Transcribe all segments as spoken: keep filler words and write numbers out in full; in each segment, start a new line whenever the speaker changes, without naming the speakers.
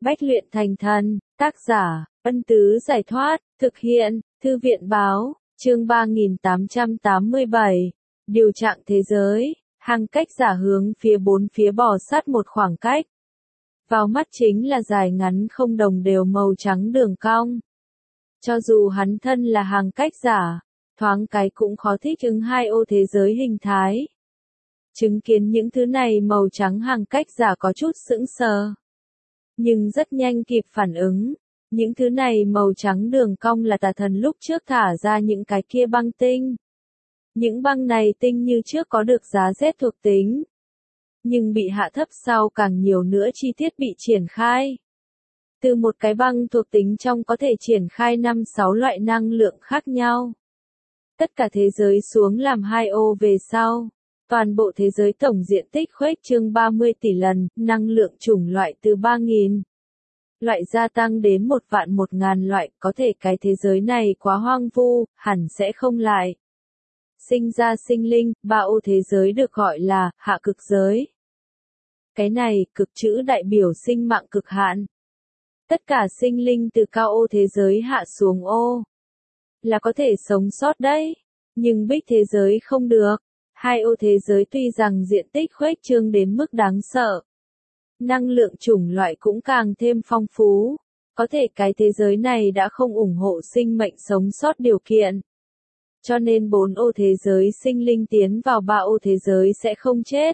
Bách luyện thành thần, tác giả, Ân Tứ Giải Thoát, thực hiện, Thư viện Báo, chương ba nghìn tám trăm tám mươi bảy, điều trạng thế giới, hàng cách giả hướng phía bốn phía bò sát một khoảng cách. Vào mắt chính là dài ngắn không đồng đều màu trắng đường cong. Cho dù hắn thân là hàng cách giả, thoáng cái cũng khó thích ứng hai ô thế giới hình thái. Chứng kiến những thứ này màu trắng hàng cách giả có chút sững sờ. Nhưng rất nhanh kịp phản ứng, những thứ này màu trắng đường cong là tà thần lúc trước thả ra những cái kia băng tinh. Những băng này tinh như trước có được giá rét thuộc tính, nhưng bị hạ thấp sau càng nhiều nữa chi tiết bị triển khai. Từ một cái băng thuộc tính trong có thể triển khai năm sáu loại năng lượng khác nhau. Tất cả thế giới xuống làm hai ô về sau. Toàn bộ thế giới tổng diện tích khuếch trương ba mươi tỷ lần, năng lượng chủng loại từ ba nghìn loại gia tăng đến một vạn một ngàn loại, có thể cái thế giới này quá hoang vu, hẳn sẽ không lại sinh ra sinh linh. Ba ô thế giới được gọi là hạ cực giới. Cái này, cực chữ đại biểu sinh mạng cực hạn. Tất cả sinh linh từ cao ô thế giới hạ xuống ô là có thể sống sót đấy, nhưng bích thế giới không được. Hai ô thế giới tuy rằng diện tích khuếch trương đến mức đáng sợ, năng lượng chủng loại cũng càng thêm phong phú, có thể cái thế giới này đã không ủng hộ sinh mệnh sống sót điều kiện. Cho nên bốn ô thế giới sinh linh tiến vào ba ô thế giới sẽ không chết,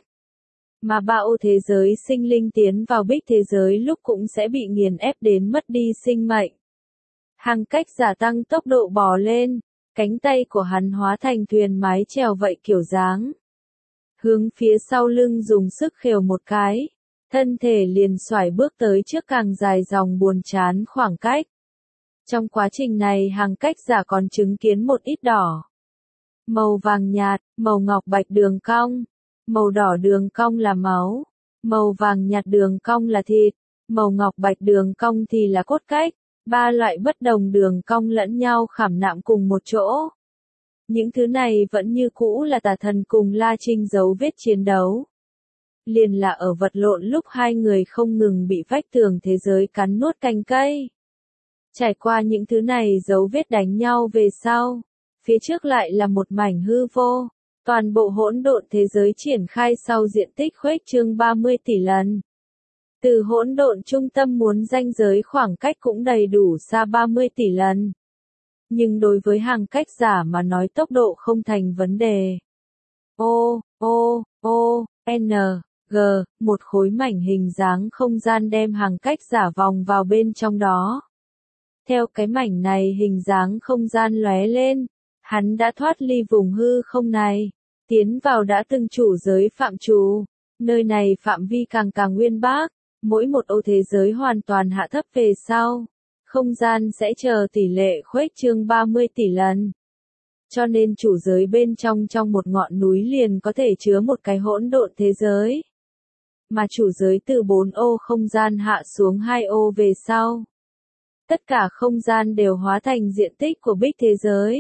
mà ba ô thế giới sinh linh tiến vào bích thế giới lúc cũng sẽ bị nghiền ép đến mất đi sinh mệnh. Hàng cách giả tăng tốc độ bò lên. Cánh tay của hắn hóa thành thuyền mái chèo vậy kiểu dáng. Hướng phía sau lưng dùng sức khều một cái. Thân thể liền xoải bước tới trước càng dài dòng buồn chán khoảng cách. Trong quá trình này hàng cách giả còn chứng kiến một ít đỏ. Màu vàng nhạt, màu ngọc bạch đường cong. Màu đỏ đường cong là máu. Màu vàng nhạt đường cong là thịt. Màu ngọc bạch đường cong thì là cốt cách. Ba loại bất đồng đường cong lẫn nhau khảm nạm cùng một chỗ. Những thứ này vẫn như cũ là tà thần cùng La Trinh dấu vết chiến đấu. Liền là ở vật lộn lúc hai người không ngừng bị vách tường thế giới cắn nuốt cành cây. Trải qua những thứ này dấu vết đánh nhau về sau. Phía trước lại là một mảnh hư vô. Toàn bộ hỗn độn thế giới triển khai sau diện tích khuếch trương ba mươi tỷ lần. Từ hỗn độn trung tâm muốn ranh giới khoảng cách cũng đầy đủ xa ba mươi tỷ lần. Nhưng đối với hàng cách giả mà nói tốc độ không thành vấn đề. O, O, O, N, G, một khối mảnh hình dáng không gian đem hàng cách giả vòng vào bên trong đó. Theo cái mảnh này hình dáng không gian lóe lên, hắn đã thoát ly vùng hư không này, tiến vào đã từng chủ giới phạm trù. Nơi này phạm vi càng càng nguyên bác. Mỗi một ô thế giới hoàn toàn hạ thấp về sau, không gian sẽ chờ tỷ lệ khuếch trương ba mươi tỷ lần. Cho nên chủ giới bên trong trong một ngọn núi liền có thể chứa một cái hỗn độn thế giới. Mà chủ giới từ bốn ô không gian hạ xuống hai ô về sau. Tất cả không gian đều hóa thành diện tích của bích thế giới.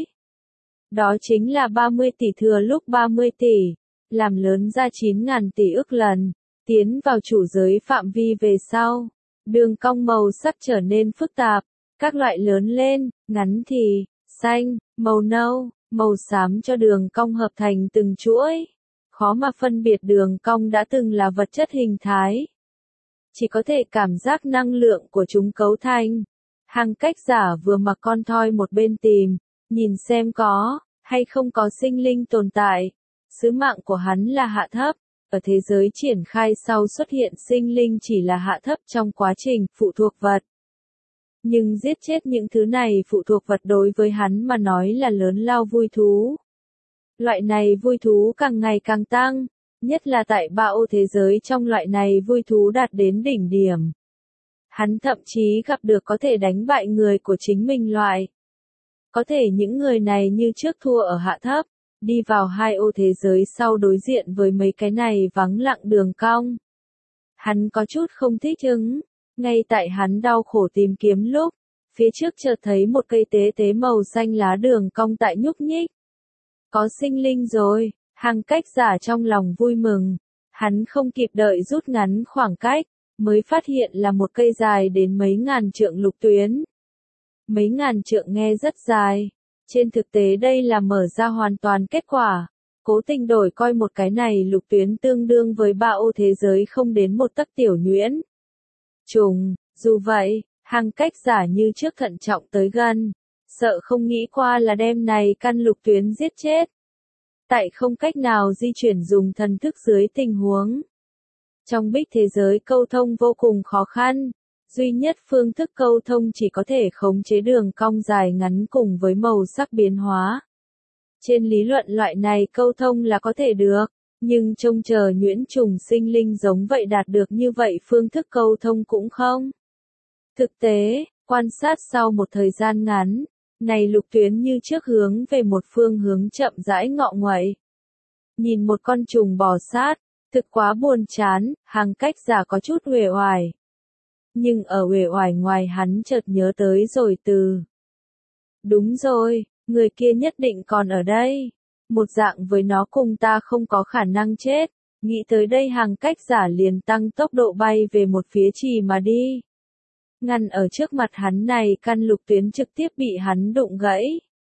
Đó chính là ba mươi tỷ thừa lúc ba mươi tỷ, làm lớn ra chín ngàn tỷ ức lần. Tiến vào chủ giới phạm vi về sau, đường cong màu sắc trở nên phức tạp, các loại lớn lên, ngắn thì, xanh, màu nâu, màu xám cho đường cong hợp thành từng chuỗi. Khó mà phân biệt đường cong đã từng là vật chất hình thái. Chỉ có thể cảm giác năng lượng của chúng cấu thành. Hàng cách giả vừa mặc con thoi một bên tìm, nhìn xem có, hay không có sinh linh tồn tại. Sứ mạng của hắn là hạ thấp. Ở thế giới triển khai sau xuất hiện sinh linh chỉ là hạ thấp trong quá trình phụ thuộc vật. Nhưng giết chết những thứ này phụ thuộc vật đối với hắn mà nói là lớn lao vui thú. Loại này vui thú càng ngày càng tăng, nhất là tại ba ô thế giới trong loại này vui thú đạt đến đỉnh điểm. Hắn thậm chí gặp được có thể đánh bại người của chính mình loại. Có thể những người này như trước thua ở hạ thấp. Đi vào hai ô thế giới sau đối diện với mấy cái này vắng lặng đường cong. Hắn có chút không thích ứng, ngay tại hắn đau khổ tìm kiếm lúc, phía trước chợt thấy một cây tế tế màu xanh lá đường cong tại nhúc nhích. Có sinh linh rồi, hàng cách giả trong lòng vui mừng, hắn không kịp đợi rút ngắn khoảng cách, mới phát hiện là một cây dài đến mấy ngàn trượng lục tuyến. Mấy ngàn trượng nghe rất dài, trên thực tế đây là mở ra hoàn toàn kết quả. Cố Tình đổi coi một cái này lục tuyến tương đương với ba ô thế giới không đến một tấc tiểu nhuyễn. Trùng, dù vậy, Hằng Cách Giả như trước thận trọng tới gần, sợ không nghĩ qua là đem này căn lục tuyến giết chết. Tại không cách nào di chuyển dùng thần thức dưới tình huống. Trong bích thế giới câu thông vô cùng khó khăn, duy nhất phương thức câu thông chỉ có thể khống chế đường cong dài ngắn cùng với màu sắc biến hóa. Trên lý luận loại này câu thông là có thể được, nhưng trông chờ nhuyễn trùng sinh linh giống vậy đạt được như vậy phương thức câu thông cũng không. Thực tế, quan sát sau một thời gian ngắn, này lục tuyến như trước hướng về một phương hướng chậm rãi ngọ nguậy. Nhìn một con trùng bò sát, thực quá buồn chán, Hằng Cách Giả có chút uể oải. Nhưng ở uể oải ngoài hắn chợt nhớ tới rồi từ. Đúng rồi, người kia nhất định còn ở đây. Một dạng với nó cùng ta không có khả năng chết. Nghĩ tới đây Hằng Cách Giả liền tăng tốc độ bay về một phía trì mà đi. Ngăn ở trước mặt hắn này căn lục tuyến trực tiếp bị hắn đụng gãy.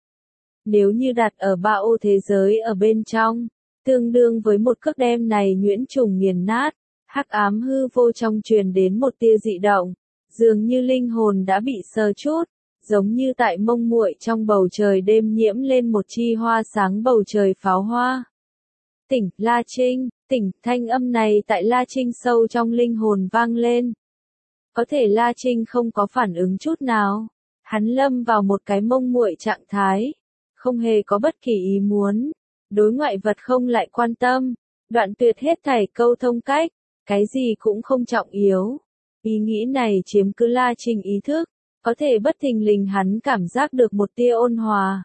Nếu như đặt ở ba ô thế giới ở bên trong, tương đương với một cước đem này nhuyễn trùng nghiền nát, hắc ám hư vô trong truyền đến một tia dị động, dường như linh hồn đã bị sờ chút, giống như tại mông muội trong bầu trời đêm nhiễm lên một chi hoa sáng bầu trời pháo hoa. Tỉnh, La Trinh, tỉnh, thanh âm này tại La Trinh sâu trong linh hồn vang lên. Có thể La Trinh không có phản ứng chút nào, hắn lâm vào một cái mông muội trạng thái, không hề có bất kỳ ý muốn, đối ngoại vật không lại quan tâm, đoạn tuyệt hết thảy câu thông cách, cái gì cũng không trọng yếu. Ý nghĩ này chiếm cứ La Trinh ý thức, có thể bất thình lình hắn cảm giác được một tia ôn hòa.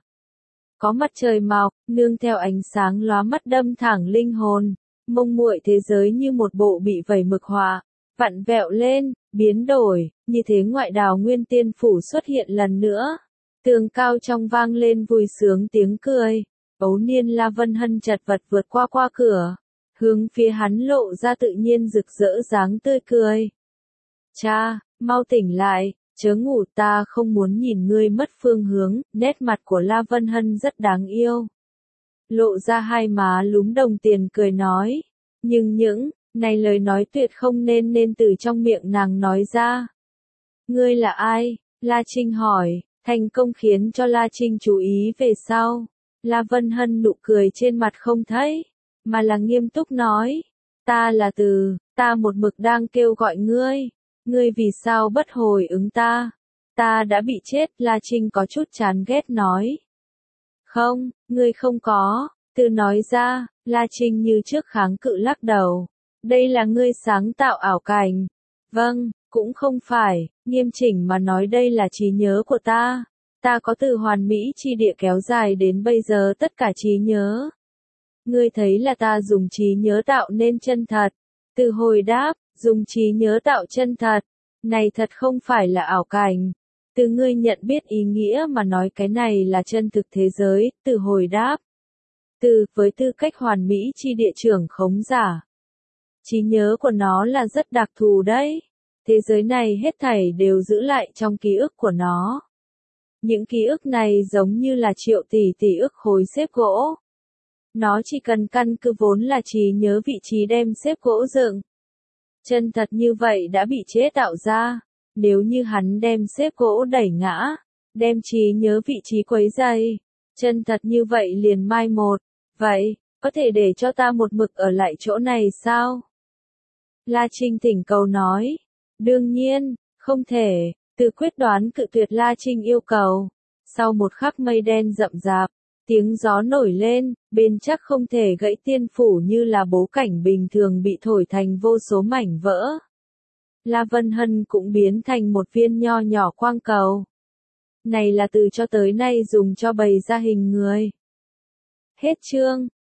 Có mặt trời mọc, nương theo ánh sáng lóa mắt đâm thẳng linh hồn, mông muội thế giới như một bộ bị vẩy mực họa, vặn vẹo lên, biến đổi, như thế ngoại đào nguyên tiên phủ xuất hiện lần nữa. Tường cao trong vang lên vui sướng tiếng cười, ấu niên La Vân Hân chật vật vượt qua qua cửa, hướng phía hắn lộ ra tự nhiên rực rỡ dáng tươi cười. Cha, mau tỉnh lại, chớ ngủ, ta không muốn nhìn ngươi mất phương hướng. Nét mặt của La Vân Hân rất đáng yêu. Lộ ra hai má lúm đồng tiền cười nói. Nhưng những, này lời nói tuyệt không nên nên từ trong miệng nàng nói ra. Ngươi là ai? La Trinh hỏi, thành công khiến cho La Trinh chú ý về sau. La Vân Hân nụ cười trên mặt không thấy, mà là nghiêm túc nói. Ta là Từ, ta một mực đang kêu gọi ngươi. Ngươi vì sao bất hồi ứng ta? Ta đã bị chết, La Trinh có chút chán ghét nói. Không, ngươi không có, Từ nói ra, La Trinh như trước kháng cự lắc đầu. Đây là ngươi sáng tạo ảo cảnh. Vâng, cũng không phải, nghiêm chỉnh mà nói đây là trí nhớ của ta. Ta có từ hoàn mỹ chi địa kéo dài đến bây giờ tất cả trí nhớ. Ngươi thấy là ta dùng trí nhớ tạo nên chân thật. Từ hồi đáp, dùng trí nhớ tạo chân thật. Này thật không phải là ảo cảnh. Từ ngươi nhận biết ý nghĩa mà nói cái này là chân thực thế giới. Từ hồi đáp. Từ, với tư cách hoàn mỹ chi địa trưởng khống giả. Trí nhớ của nó là rất đặc thù đấy. Thế giới này hết thảy đều giữ lại trong ký ức của nó. Những ký ức này giống như là triệu tỷ tỷ ức khối xếp gỗ. Nó chỉ cần căn cứ vốn là trí nhớ vị trí đem xếp gỗ dựng. Chân thật như vậy đã bị chế tạo ra. Nếu như hắn đem xếp gỗ đẩy ngã, đem trí nhớ vị trí quấy dày, chân thật như vậy liền mai một. Vậy, có thể để cho ta một mực ở lại chỗ này sao? La Trinh thỉnh cầu nói. Đương nhiên, không thể. Từ quyết đoán cự tuyệt La Trinh yêu cầu. Sau một khắc mây đen rậm rạp, tiếng gió nổi lên, bên chắc không thể gãy tiên phủ như là bố cảnh bình thường bị thổi thành vô số mảnh vỡ. La Vân Hân cũng biến thành một viên nho nhỏ quang cầu. Này là từ cho tới nay dùng cho bày ra hình người. Hết chương.